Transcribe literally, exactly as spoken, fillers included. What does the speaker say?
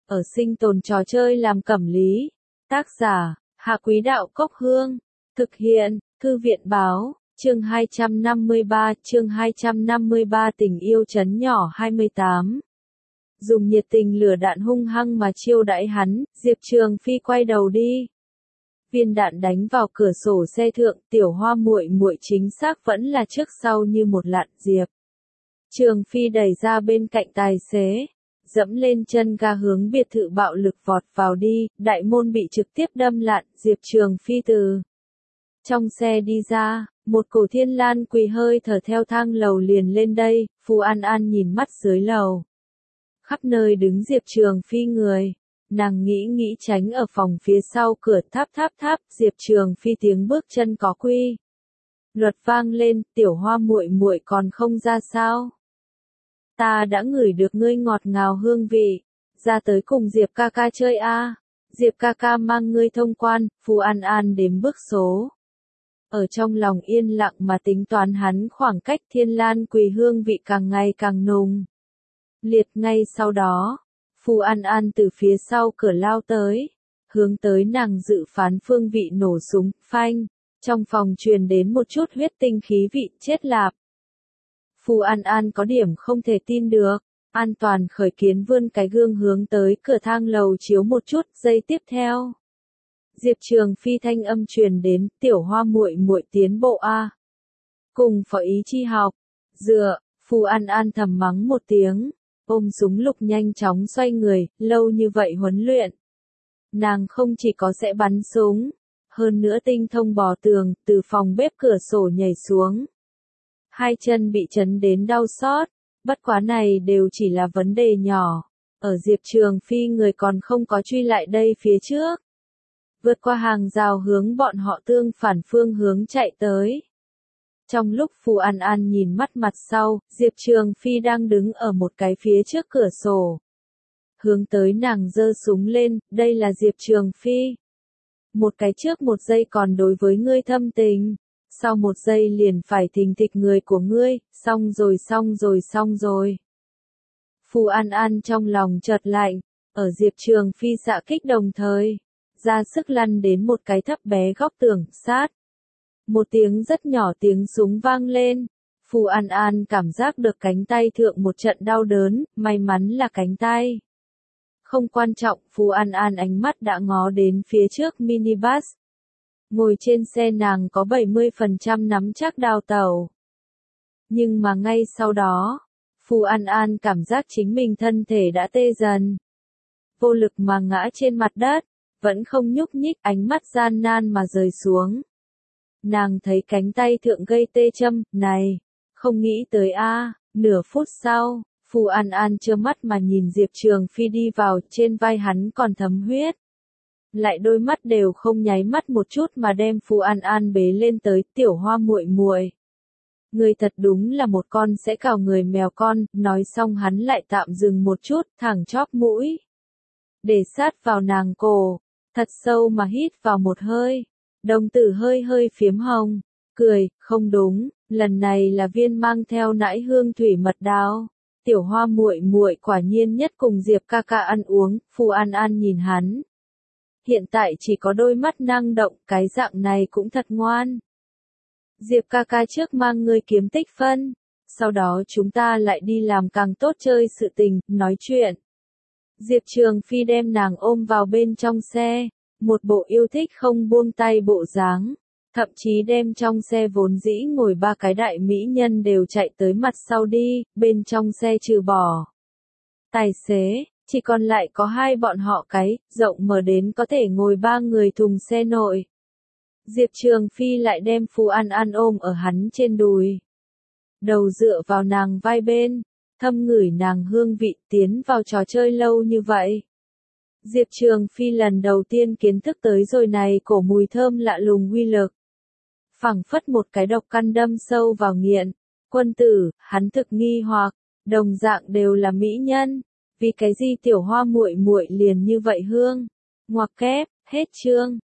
ở sinh tồn trò chơi làm cẩm lý. Tác giả, Hạ Quý Đạo Cốc Hương. Thực hiện, Thư viện Báo, chương hai trăm năm mươi ba, chương hai trăm năm mươi ba tình yêu trấn nhỏ hai mươi tám. Dùng nhiệt tình lửa đạn hung hăng mà chiêu đãi hắn, Diệp Trường Phi quay đầu đi. Viên đạn đánh vào cửa sổ xe thượng, Tiểu Hoa muội muội chính xác vẫn là trước sau như một lạn. Diệp Trường Phi đẩy ra bên cạnh tài xế, dẫm lên chân ga hướng biệt thự bạo lực vọt vào đi, đại môn bị trực tiếp đâm lạn. Diệp Trường Phi từ trong xe đi ra, một cổ thiên lan quỳ hơi thở theo thang lầu liền lên đây. Phù An An nhìn mắt dưới lầu, khắp nơi đứng Diệp Trường Phi người. Nàng nghĩ nghĩ tránh ở phòng phía sau cửa. Tháp tháp tháp, Diệp Trường Phi tiếng bước chân có quy luật vang lên. Tiểu Hoa muội muội còn không ra sao? Ta đã ngửi được ngươi ngọt ngào hương vị, ra tới cùng Diệp ca ca chơi a. À. Diệp ca ca mang ngươi thông quan. Phù An An đếm bước số, ở trong lòng yên lặng mà tính toán hắn khoảng cách. Thiên lan quỳ hương vị càng ngày càng nồng liệt. Ngay sau đó, Phù An An từ phía sau cửa lao tới, hướng tới nàng dự phán phương vị nổ súng. Phanh, trong phòng truyền đến một chút huyết tinh khí vị. Chết lạp. Phù An An có điểm không thể tin được. An toàn khởi kiến vươn cái gương hướng tới cửa thang lầu chiếu một chút. Giây tiếp theo, Diệp Trường Phi thanh âm truyền đến. Tiểu Hoa muội muội tiến bộ a. Cùng phó ý chi học. Dựa. Phù An An thầm mắng một tiếng, ôm súng lục nhanh chóng xoay người. Lâu như vậy huấn luyện, nàng không chỉ có sẽ bắn súng, hơn nữa tinh thông bò tường, từ phòng bếp cửa sổ nhảy xuống. Hai chân bị chấn đến đau xót, bất quá này đều chỉ là vấn đề nhỏ. Ở Diệp Trường Phi người còn không có truy lại đây phía trước, vượt qua hàng rào hướng bọn họ tương phản phương hướng chạy tới. Trong lúc Phù An An nhìn mắt mặt sau, Diệp Trường Phi đang đứng ở một cái phía trước cửa sổ, hướng tới nàng giơ súng lên. Đây là Diệp Trường Phi. Một cái trước một giây còn đối với ngươi thâm tình, sau một giây liền phải thình thịch người của ngươi. Xong rồi xong rồi xong rồi. Phù An An trong lòng chợt lạnh, ở Diệp Trường Phi xạ kích đồng thời, ra sức lăn đến một cái thấp bé góc tường. Sát. Một tiếng rất nhỏ tiếng súng vang lên. Phù An An cảm giác được cánh tay thượng một trận đau đớn, may mắn là cánh tay. Không quan trọng. Phù An An ánh mắt đã ngó đến phía trước minibus. Ngồi trên xe nàng có bảy mươi phần trăm nắm chắc đào tẩu. Nhưng mà ngay sau đó, Phù An An cảm giác chính mình thân thể đã tê dần, vô lực mà ngã trên mặt đất, vẫn không nhúc nhích. Ánh mắt gian nan mà rời xuống. Nàng thấy cánh tay thượng gây tê châm. Này, không nghĩ tới a. À. Nửa phút sau, Phù An An trơ mắt mà nhìn Diệp Trường Phi đi vào. Trên vai hắn còn thấm huyết, lại đôi mắt đều không nháy mắt một chút mà đem Phù An An bế lên tới. Tiểu Hoa muội muội, người thật đúng là một con sẽ cào người mèo con. Nói xong hắn lại tạm dừng một chút, thẳng chóp mũi, để sát vào nàng cổ, thật sâu mà hít vào một hơi. Đồng tử hơi hơi phiếm hồng, cười. Không đúng, lần này là viên mang theo nãi hương thủy mật đào. Tiểu Hoa muội muội quả nhiên nhất cùng Diệp ca ca ăn uống. Phù An An nhìn hắn, hiện tại chỉ có đôi mắt năng động, cái dạng này cũng thật ngoan. Diệp ca ca trước mang ngươi kiếm tích phân, sau đó chúng ta lại đi làm càng tốt chơi sự tình. Nói chuyện, Diệp Trường Phi đem nàng ôm vào bên trong xe, một bộ yêu thích không buông tay bộ dáng, thậm chí đem trong xe vốn dĩ ngồi ba cái đại mỹ nhân đều chạy tới mặt sau đi. Bên trong xe trừ bỏ tài xế, chỉ còn lại có hai bọn họ, cái rộng mở đến có thể ngồi ba người thùng xe nội. Diệp Trường Phi lại đem Phù An An ôm ở hắn trên đùi, đầu dựa vào nàng vai bên, thâm ngửi nàng hương vị. Tiến vào trò chơi lâu như vậy, Diệp Trường Phi lần đầu tiên kiến thức tới rồi này cổ mùi thơm lạ lùng uy lực. Phảng phất một cái độc căn đâm sâu vào nghiện. Quân tử, hắn thực nghi hoặc, đồng dạng đều là mỹ nhân, vì cái gì Tiểu Hoa muội muội liền như vậy hương. Ngoặc kép, hết chương.